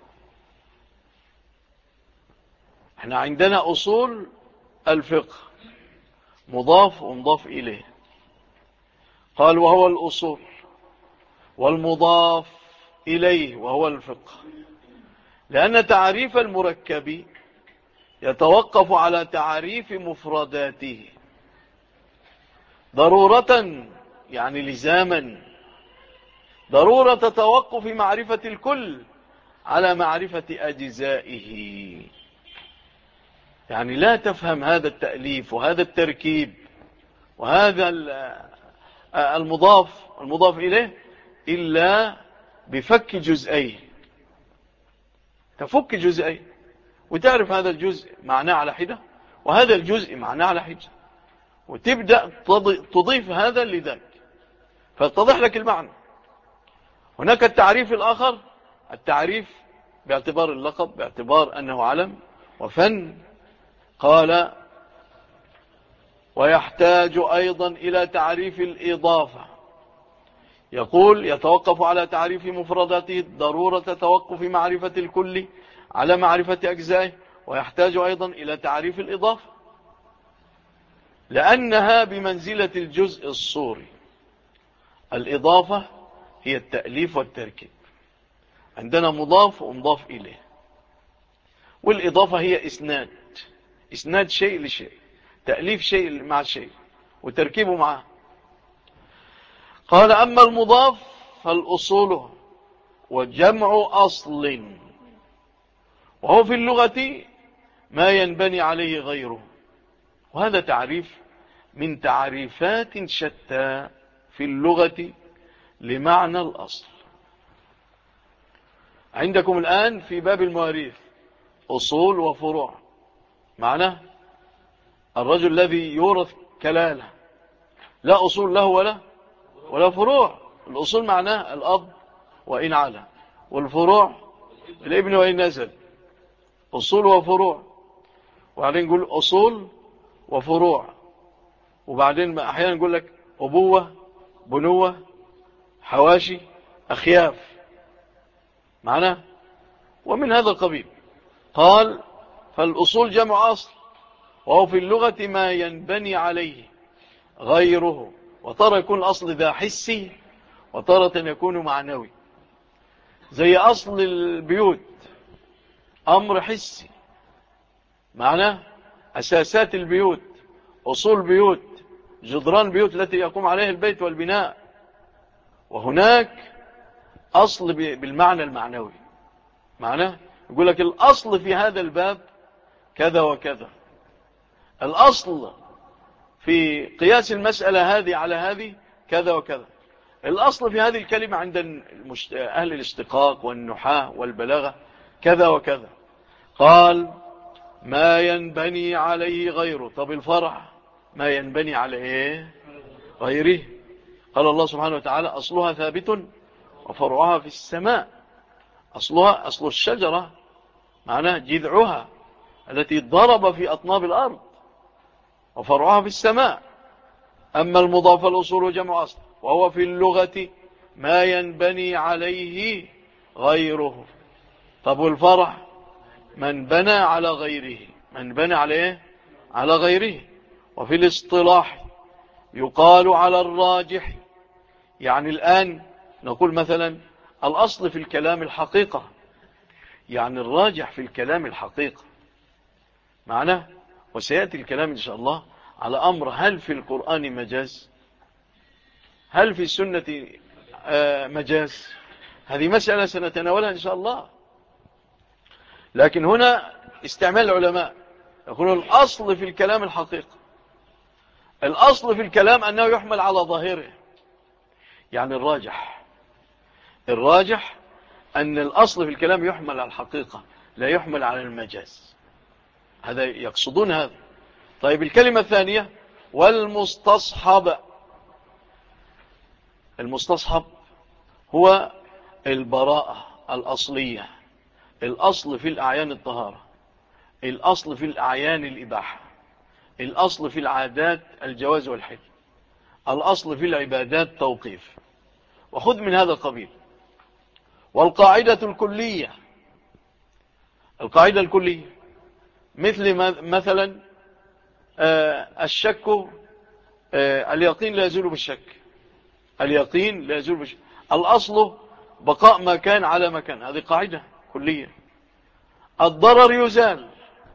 Speaker 1: احنا عندنا أصول الفقه مضاف ومضاف إليه. قال: وهو الأصول، والمضاف إليه وهو الفقه، لأن تعريف المركب يتوقف على تعريف مفرداته ضرورة، يعني لزاما، ضرورة توقف معرفة الكل على معرفة أجزائه. يعني لا تفهم هذا التأليف وهذا التركيب وهذا المضاف إليه إلا بفك جزئين. تفك جزئين وتعرف هذا الجزء معناه على حدة وهذا الجزء معناه على حدة، وتبدأ تضيف هذا لذاك فاتضح لك المعنى. هناك التعريف الآخر، التعريف باعتبار اللقب، باعتبار أنه علم وفن. قال: ويحتاج أيضا إلى تعريف الإضافة. يقول يتوقف على تعريف مفرداته ضرورة توقف معرفة الكل على معرفة أجزائه، ويحتاج أيضا إلى تعريف الإضافة لأنها بمنزلة الجزء الصوري. الإضافة هي التأليف والتركيب، عندنا مضاف ومضاف إليه، والإضافة هي إسناد شيء لشيء، تأليف شيء مع شيء وتركيبه معه. قال أما المضاف فالأصول وجمع أصل، وهو في اللغة ما ينبني عليه غيره. وهذا تعريف من تعريفات شتى في اللغة لمعنى الأصل. عندكم الآن في باب المواريث أصول وفروع، معناه الرجل الذي يورث كلالة لا أصول له ولا فروع. الأصول معناه الأب وإن علا، والفروع الابن وإن نزل. أصول وفروع، وبعدين نقول أصول وفروع، وبعدين أحيانا نقول لك أبوة بنوة حواشي أخياف، معناه ومن هذا القبيل. قال فالأصول جمع أصل، وهو في اللغة ما ينبني عليه غيره. وترى يكون الأصل ذا حسي، وترى يكون معنوي. زي أصل البيوت أمر حسي، معناه أساسات البيوت، أصول بيوت، جدران بيوت التي يقوم عليها البيت والبناء. وهناك أصل بالمعنى المعنوي، معناه يقول لك الأصل في هذا الباب كذا وكذا، الأصل في قياس المسألة هذه على هذه كذا وكذا، الأصل في هذه الكلمة عند أهل الاشتقاق والنحاة والبلاغة كذا وكذا. قال ما ينبني عليه غيره. طب الفرع ما ينبني عليه غيره. قال الله سبحانه وتعالى أصلها ثابت وفرعها في السماء. أصلها أصل الشجرة، معناه جذعها التي ضرب في أطناب الأرض، وفرعها في السماء. أما المضاف الأصول جمع أصل، وهو في اللغة ما ينبني عليه غيره. طب والفرع من بنى على غيره، من بنى عليه على غيره. وفي الاصطلاح يقال على الراجح، يعني الآن نقول مثلا الأصل في الكلام الحقيقة، يعني الراجح في الكلام الحقيقة معناه. وسيأتي الكلام إن شاء الله على أمر هل في القرآن مجاز، هل في السنة مجاز. هذه مسألة سنتناولها إن شاء الله. لكن هنا استعمال العلماء يقولون الأصل في الكلام الحقيقة. الأصل في الكلام أنه يحمل على ظاهره، يعني الراجح أن الأصل في الكلام يحمل على الحقيقة لا يحمل على المجاز. هذا يقصدون هذا. طيب الكلمة الثانية والمستصحب. المستصحب هو البراءة الأصلية، الأصل في الأعيان الطهارة، الأصل في الأعيان الإباحة، الأصل في العادات الجواز والحل، الأصل في العبادات توقيف، وخذ من هذا القبيل. والقاعدة الكلية، القاعدة الكلية مثلا الشك، اليقين لا يزول بالشك، اليقين لا يزول بالشك. الأصل بقاء ما كان على مكان، هذه قاعدة كلية. الضرر يزال،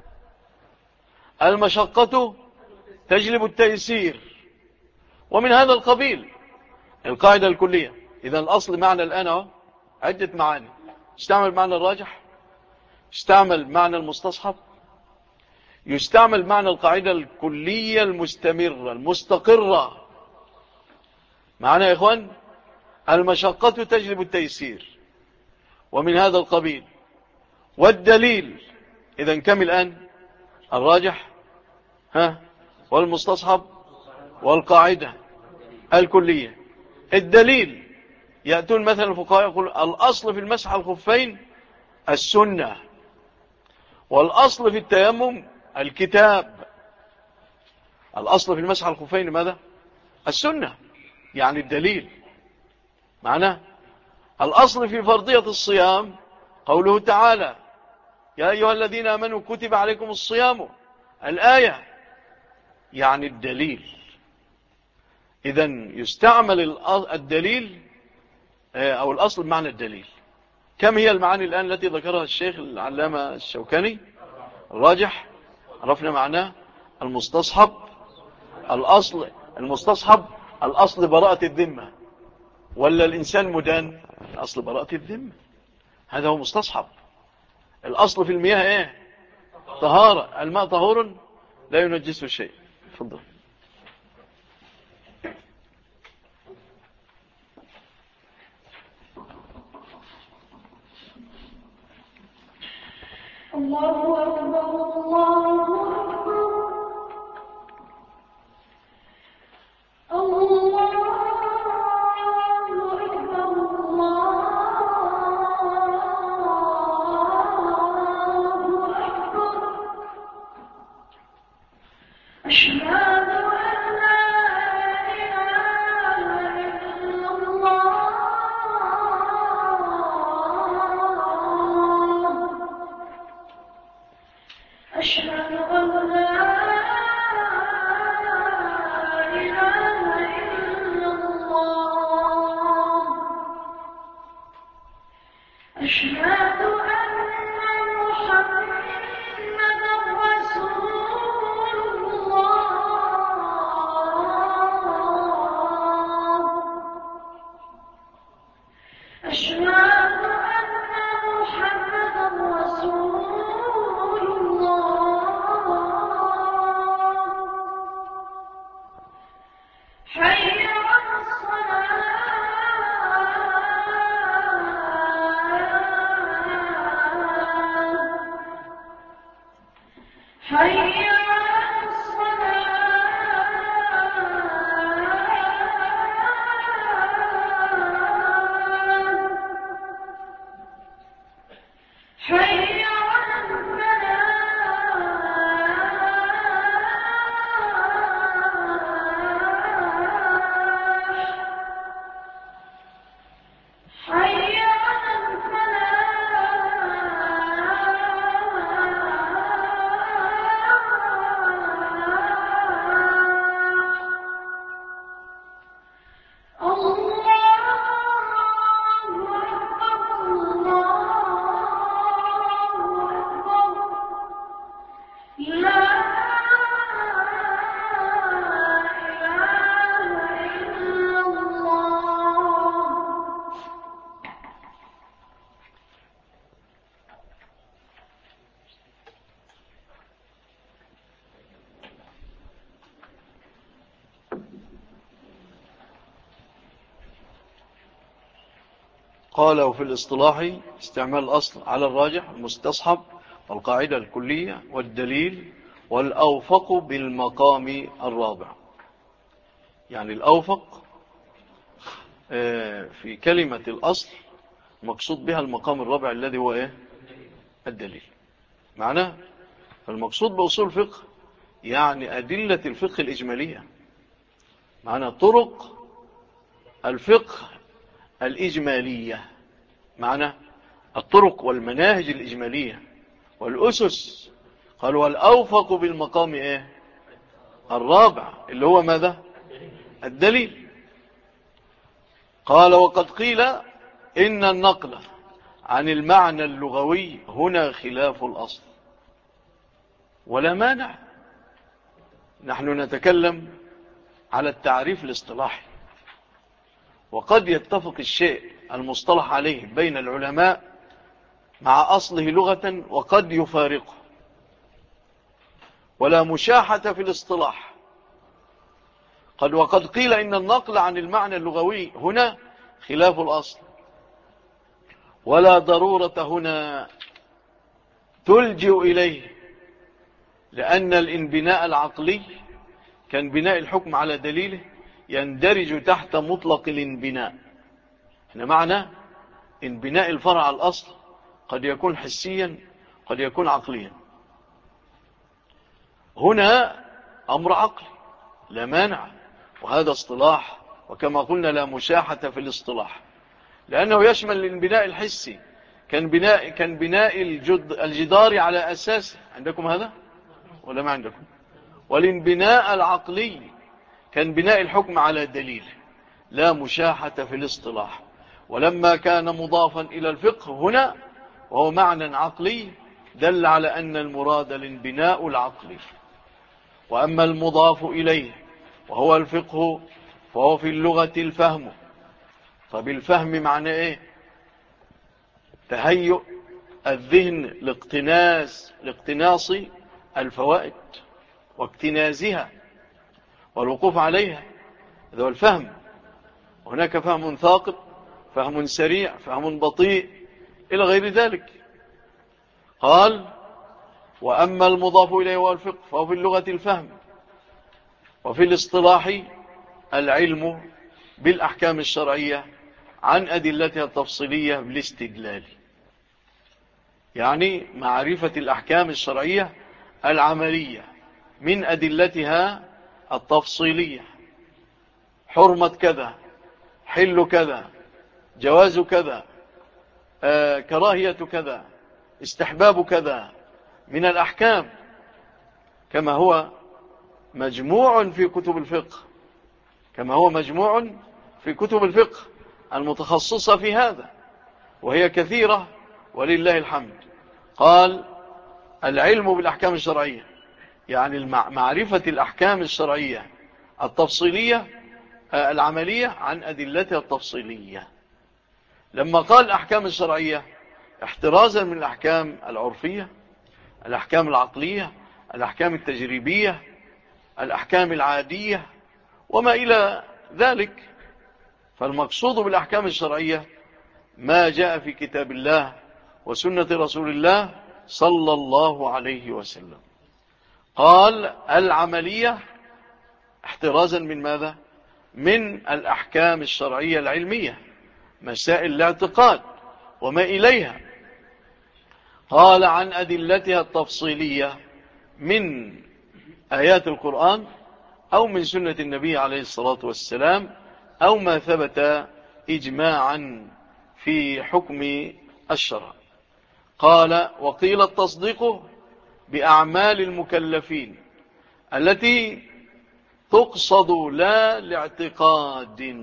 Speaker 1: المشقة تجلب التيسير، ومن هذا القبيل القاعدة الكلية. إذا الأصل معنى الآن عدة معاني. استعمل معنى الراجح، استعمل معنى المستصحب، يستعمل معنى القاعدة الكلية المستمرة المستقرة. معنى يا إخوان المشقة تجلب التيسير، ومن هذا القبيل. والدليل إذا كم الآن؟ الراجح والمستصحب والقاعدة الكلية. الدليل يأتون مثلا الفقهاء يقول الأصل في المسح الخفين السنة، والأصل في التيمم الكتاب، الأصل في المسح على الخفين ماذا؟ السنة، يعني الدليل. معناه الأصل في فرضية الصيام قوله تعالى يا أيها الذين آمنوا كتب عليكم الصيام، الآية يعني الدليل. إذن يستعمل الدليل أو الأصل بمعنى الدليل. كم هي المعاني الآن التي ذكرها الشيخ العلامة الشوكاني؟ الراجح عرفنا معناه. المستصحب الأصل، المستصحب الأصل براءة الذمة، ولا الإنسان مدان؟ الأصل براءة الذمة، هذا هو مستصحب. الأصل في المياه إيه؟ طهارة، الماء طهور لا ينجسه شيء. تفضل.
Speaker 2: الله أكبر الله أكبر الله أكبر الله أكبر أشهد أن لا إله إلا الله أشهد أن لا إله إلا الله أشهد أن محمدا رسول الله أشهد أن محمدا رسول الله حي على الصلاة حي على الصلاة حي على الفلاح حي على الفلاح الله أكبر الله أكبر لا إله إلا الله
Speaker 1: قال وفي الاصطلاح استعمال الأصل على الراجح المستصحب والقاعدة الكلية والدليل والأوفق بالمقام الرابع. يعني الأوفق في كلمة الأصل مقصود بها المقام الرابع الذي هو إيه؟ الدليل. معناه فالمقصود بأصول فقه يعني أدلة الفقه الإجمالية، معنى طرق الفقه الإجمالية، معنى الطرق والمناهج الإجمالية والأسس. قال والأوفق بالمقام إيه؟ الرابع اللي هو ماذا؟ الدليل. قال وقد قيل إن النقل عن المعنى اللغوي هنا خلاف الأصل، ولا مانع، نحن نتكلم على التعريف الاصطلاحي، وقد يتفق الشيء المصطلح عليه بين العلماء مع أصله لغة وقد يفارقه، ولا مشاحة في الاصطلاح. وقد قيل إن النقل عن المعنى اللغوي هنا خلاف الأصل، ولا ضرورة هنا تلجئ إليه، لأن الانبناء العقلي كان بناء الحكم على دليله يندرج تحت مطلق الانبناء. هنا معنى انبناء الفرع على الأصل قد يكون حسيا قد يكون عقليا، هنا أمر عقلي لا مانع، وهذا اصطلاح، وكما قلنا لا مشاحة في الاصطلاح، لأنه يشمل البناء الحسي. كان بناء الجدار على أساس، عندكم هذا ولا ما عندكم؟ والانبناء العقلي كان بناء الحكم على دليل، لا مشاحة في الاصطلاح. ولما كان مضافا إلى الفقه هنا وهو معنى عقلي دل على أن المراد الانبناء العقلي. وأما المضاف إليه وهو الفقه فهو في اللغة الفهم. طب الفهم معنى إيه؟ تهيؤ الذهن لاقتناص الفوائد واكتنازها والوقوف عليها، هذا هو الفهم. هناك فهم ثاقب، فهم سريع، فهم بطيء، إلى غير ذلك. قال وأما المضاف إليه والفقه فهو في اللغة الفهم، وفي الاصطلاح العلم بالأحكام الشرعية عن أدلتها التفصيلية بالاستدلال، يعني معرفة الأحكام الشرعية العملية من أدلتها التفصيلية، حرمة كذا، حل كذا، جواز كذا، كراهية كذا، استحباب كذا من الأحكام، كما هو مجموع في كتب الفقه، المتخصصة في هذا، وهي كثيرة ولله الحمد. قال العلم بالأحكام الشرعية، يعني معرفة الأحكام الشرعية التفصيلية العملية عن أدلتها التفصيلية. لما قال الأحكام الشرعية احترازا من الأحكام العرفية، الأحكام العقلية، الأحكام التجريبية، الأحكام العادية وما إلى ذلك. فالمقصود بالأحكام الشرعية ما جاء في كتاب الله وسنة رسول الله صلى الله عليه وسلم. قال العملية احترازا من ماذا؟ من الأحكام الشرعية العلمية، مسائل الاعتقاد وما إليها. قال عن أدلتها التفصيلية من آيات القرآن أو من سنة النبي عليه الصلاة والسلام أو ما ثبت إجماعا في حكم الشرع. قال وقيل التصديق بأعمال المكلفين التي تقصد لا لاعتقاد،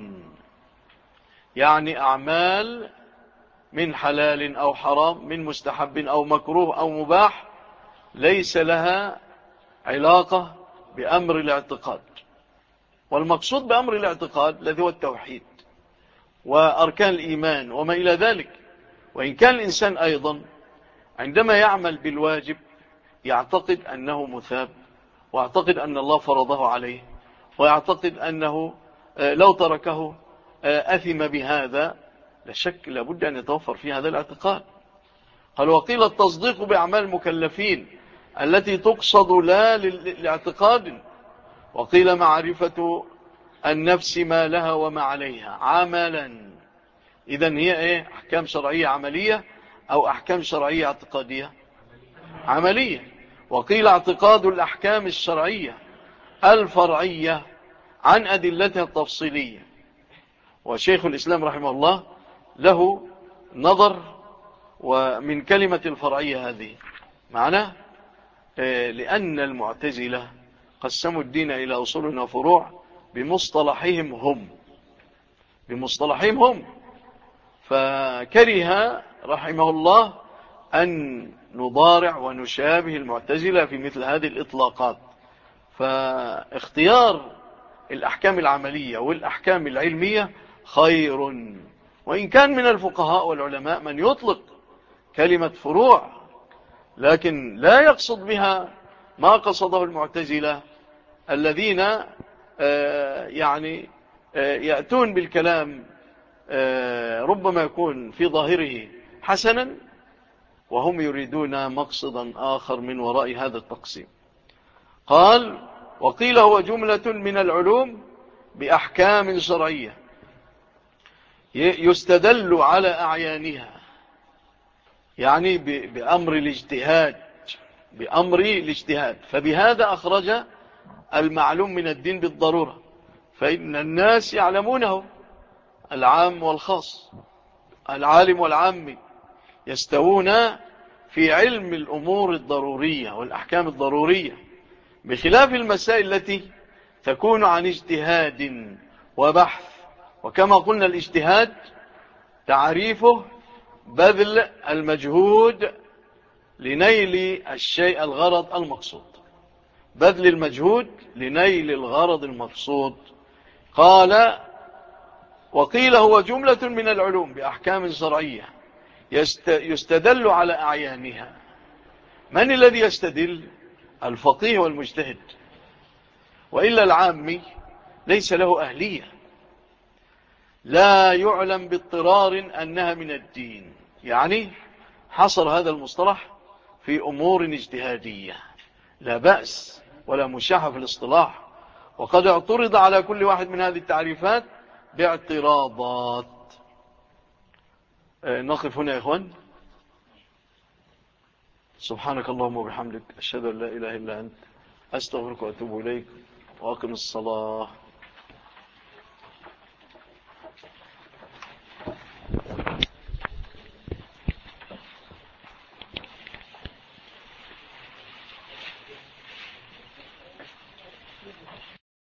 Speaker 1: يعني أعمال من حلال أو حرام، من مستحب أو مكروه أو مباح، ليس لها علاقة بأمر الاعتقاد. والمقصود بأمر الاعتقاد الذي هو التوحيد وأركان الإيمان وما إلى ذلك. وإن كان الإنسان أيضا عندما يعمل بالواجب يعتقد أنه مثاب، ويعتقد أن الله فرضه عليه، ويعتقد أنه لو تركه أثم بهذا، لا شك لابد أن يتوفر في هذا الاعتقاد. قال وقيل التصديق بأعمال المكلفين التي تقصد لا لاعتقاد، وقيل معرفة النفس ما لها وما عليها عملا. إذن هي إيه؟ أحكام شرعية عملية أو أحكام شرعية اعتقادية؟ عملية. وقيل اعتقاد الأحكام الشرعية الفرعية عن أدلتها التفصيلية. وشيخ الإسلام رحمه الله له نظر ومن كلمة الفرعية هذه معناه لأن المعتزلة قسموا الدين إلى أصول وفروع بمصطلحهم هم، فكره رحمه الله أن نضارع ونشابه المعتزلة في مثل هذه الإطلاقات. فاختيار الأحكام العملية والأحكام العلمية خير، وإن كان من الفقهاء والعلماء من يطلق كلمة فروع لكن لا يقصد بها ما قصده المعتزلة الذين يعني يأتون بالكلام ربما يكون في ظاهره حسنا وهم يريدون مقصدا آخر من وراء هذا التقسيم. قال وقيل هو جملة من العلوم بأحكام شرعية يستدل على أعيانها، يعني بأمر الاجتهاد، فبهذا أخرج المعلوم من الدين بالضرورة، فإن الناس يعلمونه، العام والخاص، العالم والعامي يستوون في علم الأمور الضرورية والأحكام الضرورية، بخلاف المسائل التي تكون عن اجتهاد وبحث. وكما قلنا الاجتهاد تعريفه بذل المجهود لنيل الشيء الغرض المقصود، بذل المجهود لنيل الغرض المقصود. قال وقيل هو جملة من العلوم بأحكام شرعية يستدل على أعيانها. من الذي يستدل؟ الفقيه والمجتهد، وإلا العامي ليس له أهلية، لا يعلم باضطرار أنها من الدين. يعني حصل هذا المصطلح في أمور اجتهادية، لا بأس ولا مشاحة في الاصطلاح، وقد اعترض على كل واحد من هذه التعريفات باعتراضات. نقف هنا يا إخوان. سبحانك اللهم وبحمدك، أشهد أن لا إله إلا أنت، أستغفرك وأتوب إليك، وأقم الصلاة.